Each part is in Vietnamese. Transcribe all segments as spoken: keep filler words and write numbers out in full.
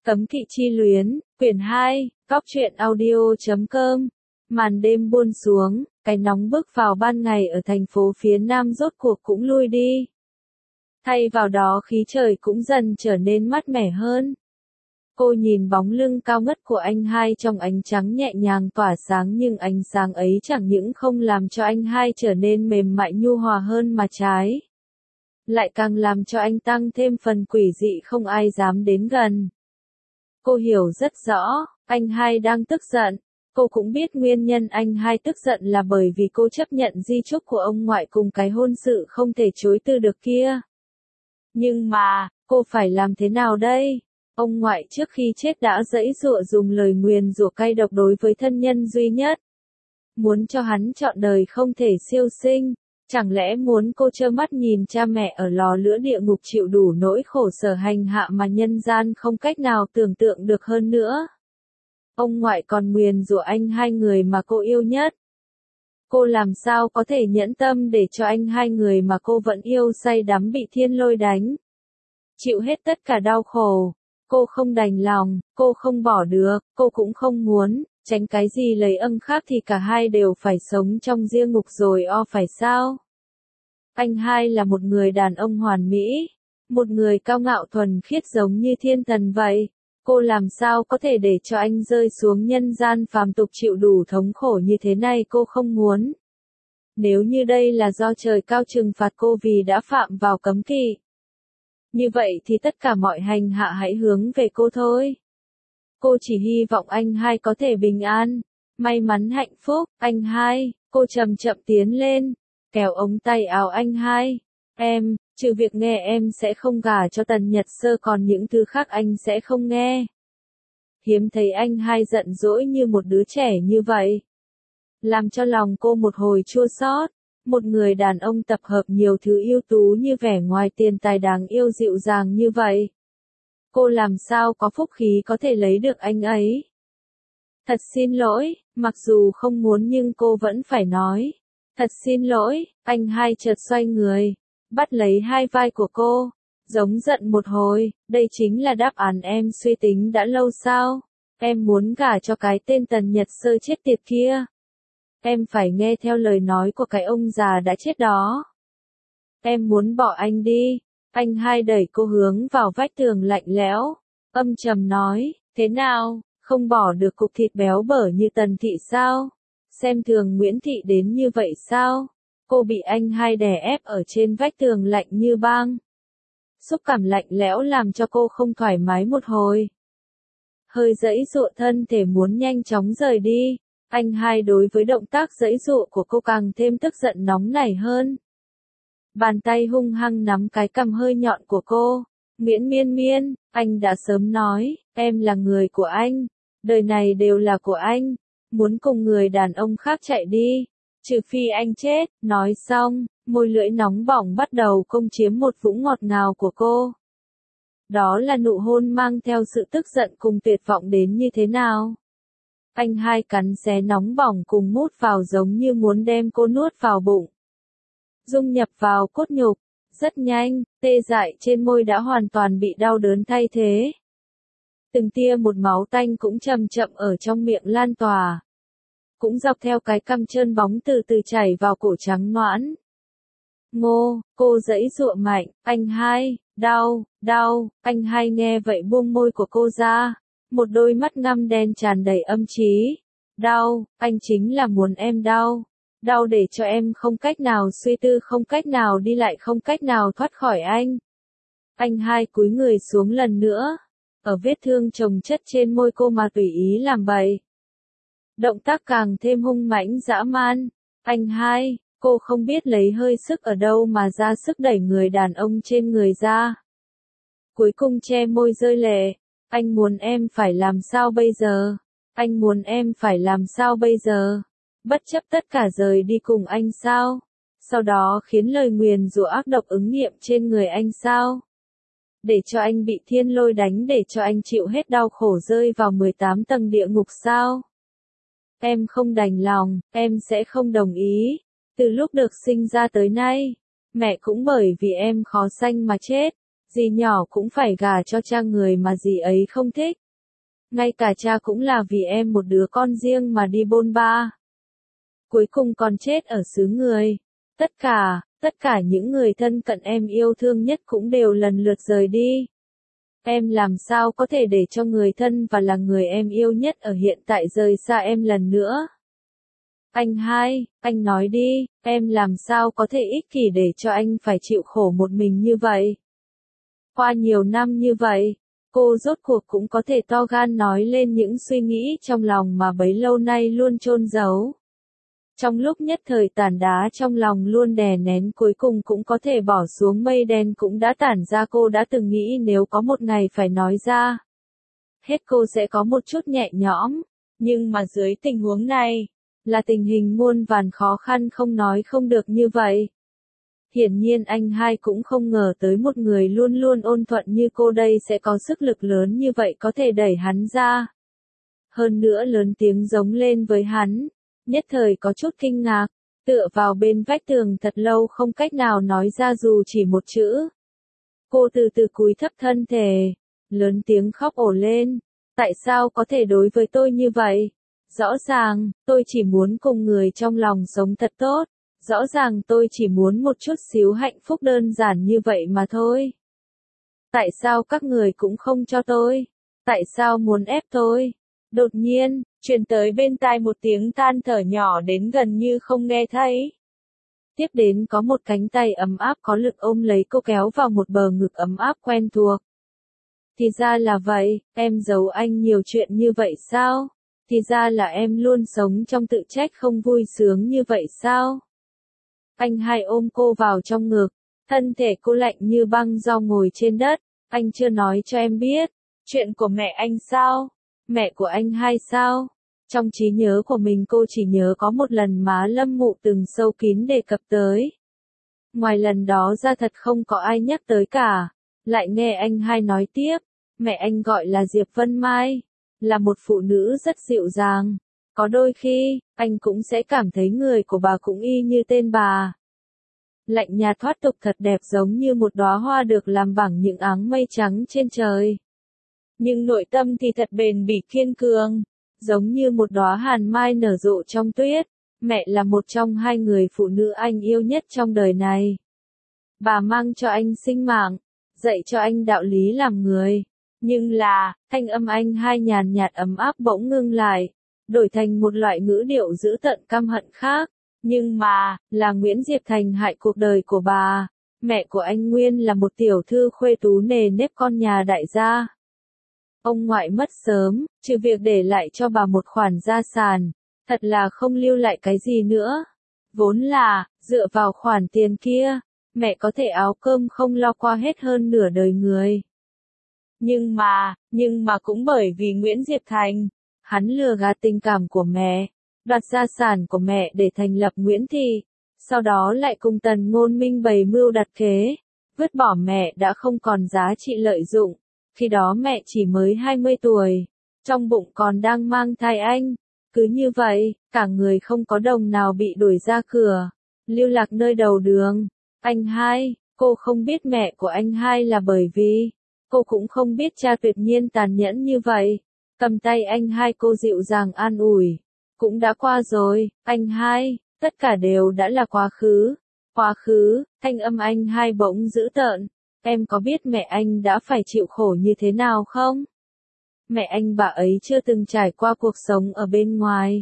Cấm kỵ chi luyến, quyển hai, góc truyện audio chấm com. Màn đêm buông xuống, cái nóng bức vào ban ngày ở thành phố phía Nam rốt cuộc cũng lui đi. Thay vào đó khí trời cũng dần trở nên mát mẻ hơn. Cô nhìn bóng lưng cao ngất của anh hai trong ánh trắng nhẹ nhàng tỏa sáng, nhưng ánh sáng ấy chẳng những không làm cho anh hai trở nên mềm mại nhu hòa hơn mà trái lại càng làm cho anh tăng thêm phần quỷ dị không ai dám đến gần. Cô hiểu rất rõ, anh hai đang tức giận. Cô cũng biết nguyên nhân anh hai tức giận là bởi vì cô chấp nhận di chúc của ông ngoại cùng cái hôn sự không thể chối từ được kia. Nhưng mà, cô phải làm thế nào đây? Ông ngoại trước khi chết đã giãy giụa dùng lời nguyền rủa cay độc đối với thân nhân duy nhất. Muốn cho hắn trọn đời không thể siêu sinh. Chẳng lẽ muốn cô trơ mắt nhìn cha mẹ ở lò lửa địa ngục chịu đủ nỗi khổ sở hành hạ mà nhân gian không cách nào tưởng tượng được hơn nữa? Ông ngoại còn nguyền rủa anh hai người mà cô yêu nhất. Cô làm sao có thể nhẫn tâm để cho anh hai người mà cô vẫn yêu say đắm bị thiên lôi đánh? Chịu hết tất cả đau khổ. Cô không đành lòng, cô không bỏ được, cô cũng không muốn. Tránh cái gì lấy âm khác thì cả hai đều phải sống trong địa ngục rồi o phải sao? Anh hai là một người đàn ông hoàn mỹ, một người cao ngạo thuần khiết giống như thiên thần vậy. Cô làm sao có thể để cho anh rơi xuống nhân gian phàm tục chịu đủ thống khổ như thế này, cô không muốn. Nếu như đây là do trời cao trừng phạt cô vì đã phạm vào cấm kỵ, như vậy thì tất cả mọi hành hạ hãy hướng về cô thôi. Cô chỉ hy vọng anh hai có thể bình an, may mắn hạnh phúc. Anh hai, cô chậm chậm tiến lên, kéo ống tay áo anh hai. Em, trừ việc nghe em sẽ không gả cho Tần Nhật Sơ, còn những thứ khác anh sẽ không nghe. Hiếm thấy anh hai giận dỗi như một đứa trẻ như vậy. Làm cho lòng cô một hồi chua xót. Một người đàn ông tập hợp nhiều thứ ưu tú như vẻ ngoài tiền tài đáng yêu dịu dàng như vậy. Cô làm sao có phúc khí có thể lấy được anh ấy? Thật xin lỗi, mặc dù không muốn nhưng cô vẫn phải nói. Thật xin lỗi. Anh hai chợt xoay người, bắt lấy hai vai của cô, giống giận một hồi. Đây chính là đáp án em suy tính đã lâu sao? Em muốn gả cho cái tên Tần Nhật Sơ chết tiệt kia. Em phải nghe theo lời nói của cái ông già đã chết đó. Em muốn bỏ anh đi. Anh hai đẩy cô hướng vào vách tường lạnh lẽo, âm trầm nói, thế nào, không bỏ được cục thịt béo bở như Tần Thị sao? Xem thường Nguyễn Thị đến như vậy sao? Cô bị anh hai đè ép ở trên vách tường lạnh như băng. Xúc cảm lạnh lẽo làm cho cô không thoải mái một hồi. Hơi giãy giụa thân thể muốn nhanh chóng rời đi. Anh hai đối với động tác giãy giụa của cô càng thêm tức giận nóng nảy hơn. Bàn tay hung hăng nắm cái cằm hơi nhọn của cô. Miễn miên miên, anh đã sớm nói, em là người của anh. Đời này đều là của anh. Muốn cùng người đàn ông khác chạy đi. Trừ phi anh chết. Nói xong, môi lưỡi nóng bỏng bắt đầu công chiếm một vũng ngọt ngào của cô. Đó là nụ hôn mang theo sự tức giận cùng tuyệt vọng đến như thế nào? Anh hai cắn xé nóng bỏng cùng mút vào giống như muốn đem cô nuốt vào bụng. Dung nhập vào cốt nhục, rất nhanh, tê dại trên môi đã hoàn toàn bị đau đớn thay thế. Từng tia một máu tanh cũng chậm chậm ở trong miệng lan tỏa. Cũng dọc theo cái cằm trơn bóng từ từ chảy vào cổ trắng nõn. Ngô, cô giãy giụa mạnh, anh hai, đau, đau, anh hai nghe vậy buông môi của cô ra. Một đôi mắt ngăm đen tràn đầy âm trí. Đau, anh chính là muốn em đau. Đau để cho em không cách nào suy tư, không cách nào đi lại, không cách nào thoát khỏi anh. Anh hai cúi người xuống lần nữa. Ở vết thương chồng chất trên môi cô mà tùy ý làm bậy. Động tác càng thêm hung mãnh dã man. Anh hai, cô không biết lấy hơi sức ở đâu mà ra sức đẩy người đàn ông trên người ra. Cuối cùng che môi rơi lệ. Anh muốn em phải làm sao bây giờ? Anh muốn em phải làm sao bây giờ? Bất chấp tất cả rời đi cùng anh sao? Sau đó khiến lời nguyền rủa ác độc ứng nghiệm trên người anh sao? Để cho anh bị thiên lôi đánh, để cho anh chịu hết đau khổ rơi vào mười tám tầng địa ngục sao? Em không đành lòng, em sẽ không đồng ý. Từ lúc được sinh ra tới nay, mẹ cũng bởi vì em khó sanh mà chết. Dì nhỏ cũng phải gả cho cha người mà dì ấy không thích. Ngay cả cha cũng là vì em một đứa con riêng mà đi bôn ba. Cuối cùng còn chết ở xứ người. Tất cả, tất cả những người thân cận em yêu thương nhất cũng đều lần lượt rời đi. Em làm sao có thể để cho người thân và là người em yêu nhất ở hiện tại rời xa em lần nữa? Anh hai, anh nói đi, em làm sao có thể ích kỷ để cho anh phải chịu khổ một mình như vậy? Qua nhiều năm như vậy, cô rốt cuộc cũng có thể to gan nói lên những suy nghĩ trong lòng mà bấy lâu nay luôn chôn giấu. Trong lúc nhất thời tàn đá trong lòng luôn đè nén cuối cùng cũng có thể bỏ xuống mây đen cũng đã tản ra. Cô đã từng nghĩ nếu có một ngày phải nói ra hết cô sẽ có một chút nhẹ nhõm, nhưng mà dưới tình huống này, là tình hình muôn vàn khó khăn không nói không được như vậy. Hiển nhiên anh hai cũng không ngờ tới một người luôn luôn ôn thuận như cô đây sẽ có sức lực lớn như vậy có thể đẩy hắn ra. Hơn nữa lớn tiếng giống lên với hắn, nhất thời có chút kinh ngạc, tựa vào bên vách tường thật lâu không cách nào nói ra dù chỉ một chữ. Cô từ từ cúi thấp thân thể, lớn tiếng khóc ồ lên, tại sao có thể đối với tôi như vậy? Rõ ràng, tôi chỉ muốn cùng người trong lòng sống thật tốt. Rõ ràng tôi chỉ muốn một chút xíu hạnh phúc đơn giản như vậy mà thôi. Tại sao các người cũng không cho tôi? Tại sao muốn ép tôi? Đột nhiên, truyền tới bên tai một tiếng than thở nhỏ đến gần như không nghe thấy. Tiếp đến có một cánh tay ấm áp có lực ôm lấy cô kéo vào một bờ ngực ấm áp quen thuộc. Thì ra là vậy, em giấu anh nhiều chuyện như vậy sao? Thì ra là em luôn sống trong tự trách không vui sướng như vậy sao? Anh hai ôm cô vào trong ngực, thân thể cô lạnh như băng do ngồi trên đất. Anh chưa nói cho em biết, chuyện của mẹ anh sao? Mẹ của anh hai sao? Trong trí nhớ của mình cô chỉ nhớ có một lần má Lâm Mụ từng sâu kín đề cập tới. Ngoài lần đó ra thật không có ai nhắc tới cả. Lại nghe anh hai nói tiếp, mẹ anh gọi là Diệp Vân Mai, là một phụ nữ rất dịu dàng. Có đôi khi, anh cũng sẽ cảm thấy người của bà cũng y như tên bà. Lạnh nhạt thoát tục thật đẹp giống như một đóa hoa được làm bằng những áng mây trắng trên trời. Nhưng nội tâm thì thật bền bỉ kiên cường, giống như một đóa hàn mai nở rộ trong tuyết. Mẹ là một trong hai người phụ nữ anh yêu nhất trong đời này. Bà mang cho anh sinh mạng, dạy cho anh đạo lý làm người. Nhưng là, thanh âm anh hai nhàn nhạt ấm áp bỗng ngưng lại, đổi thành một loại ngữ điệu dữ tợn căm hận khác. Nhưng mà, là Nguyễn Diệp Thành hại cuộc đời của bà. Mẹ của anh nguyên là một tiểu thư khuê tú nề nếp con nhà đại gia. Ông ngoại mất sớm, trừ việc để lại cho bà một khoản gia sản, thật là không lưu lại cái gì nữa. Vốn là, dựa vào khoản tiền kia, mẹ có thể áo cơm không lo qua hết hơn nửa đời người. Nhưng mà, nhưng mà cũng bởi vì Nguyễn Diệp Thành, hắn lừa gạt tình cảm của mẹ, đoạt gia sản của mẹ để thành lập Nguyễn Thị, sau đó lại cùng Tần Ngôn Minh bày mưu đặt kế, vứt bỏ mẹ đã không còn giá trị lợi dụng. Khi đó mẹ chỉ mới hai mươi tuổi, trong bụng còn đang mang thai anh. Cứ như vậy, cả người không có đồng nào bị đuổi ra cửa, lưu lạc nơi đầu đường. Anh hai, cô không biết mẹ của anh hai là bởi vì, cô cũng không biết cha tuyệt nhiên tàn nhẫn như vậy. Cầm tay anh hai cô dịu dàng an ủi. Cũng đã qua rồi, anh hai, tất cả đều đã là quá khứ. Quá khứ, thanh âm anh hai bỗng dữ tợn. Em có biết mẹ anh đã phải chịu khổ như thế nào không? Mẹ anh bà ấy chưa từng trải qua cuộc sống ở bên ngoài.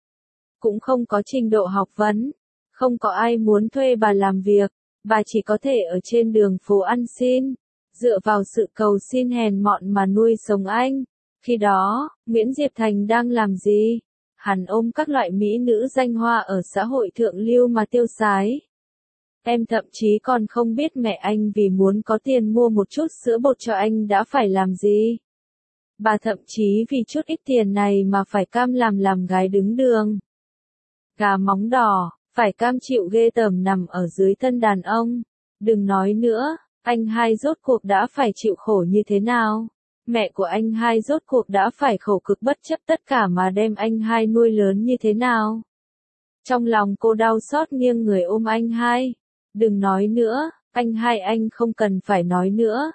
Cũng không có trình độ học vấn. Không có ai muốn thuê bà làm việc. Bà chỉ có thể ở trên đường phố ăn xin. Dựa vào sự cầu xin hèn mọn mà nuôi sống anh. Khi đó, Nguyễn Diệp Thành đang làm gì? Hắn ôm các loại mỹ nữ danh hoa ở xã hội thượng lưu mà tiêu xái. Em thậm chí còn không biết mẹ anh vì muốn có tiền mua một chút sữa bột cho anh đã phải làm gì. Bà thậm chí vì chút ít tiền này mà phải cam làm làm gái đứng đường. Gà móng đỏ, phải cam chịu ghê tởm nằm ở dưới thân đàn ông. Đừng nói nữa, anh hai rốt cuộc đã phải chịu khổ như thế nào. Mẹ của anh hai rốt cuộc đã phải khổ cực bất chấp tất cả mà đem anh hai nuôi lớn như thế nào. Trong lòng cô đau xót nghiêng người ôm anh hai. Đừng nói nữa, anh hai anh không cần phải nói nữa.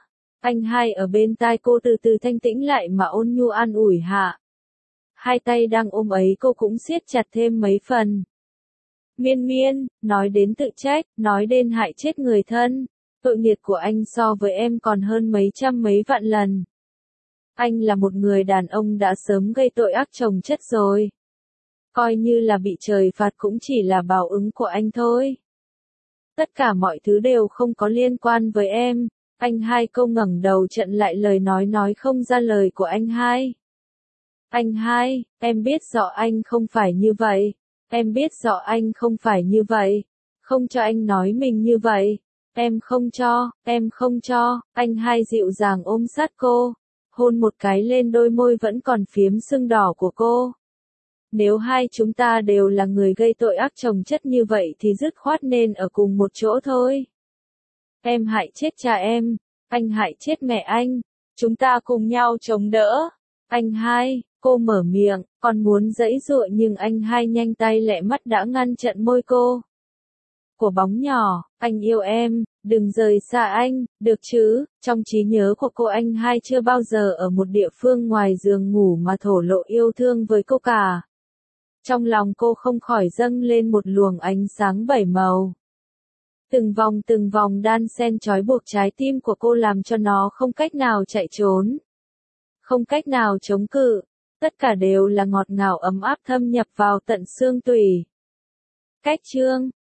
Anh hai ở bên tai cô từ từ thanh tĩnh lại mà ôn nhu an ủi hạ. Hai tay đang ôm ấy cô cũng siết chặt thêm mấy phần. Miên miên, nói đến tự trách, nói đến hại chết người thân. Tội nghiệp của anh so với em còn hơn mấy trăm mấy vạn lần. Anh là một người đàn ông đã sớm gây tội ác chồng chất rồi. Coi như là bị trời phạt cũng chỉ là báo ứng của anh thôi. Tất cả mọi thứ đều không có liên quan với em. Anh hai câu ngẩng đầu chặn lại lời nói nói không ra lời của anh hai. Anh hai, em biết rõ anh không phải như vậy. Em biết rõ anh không phải như vậy. Không cho anh nói mình như vậy. Em không cho, em không cho. Anh hai dịu dàng ôm sát cô. Hôn một cái lên đôi môi vẫn còn phiếm sưng đỏ của cô. Nếu hai chúng ta đều là người gây tội ác chồng chất như vậy thì dứt khoát nên ở cùng một chỗ thôi. Em hại chết cha em. Anh hại chết mẹ anh. Chúng ta cùng nhau chống đỡ. Anh hai, cô mở miệng, còn muốn giãy giụa nhưng anh hai nhanh tay lẹ mắt đã ngăn chặn môi cô. Của bóng nhỏ, anh yêu em, đừng rời xa anh, được chứ? Trong trí nhớ của cô anh hai chưa bao giờ ở một địa phương ngoài giường ngủ mà thổ lộ yêu thương với cô cả. Trong lòng cô không khỏi dâng lên một luồng ánh sáng bảy màu. Từng vòng từng vòng đan xen trói buộc trái tim của cô làm cho nó không cách nào chạy trốn. Không cách nào chống cự. Tất cả đều là ngọt ngào ấm áp thâm nhập vào tận xương tủy. Cách chương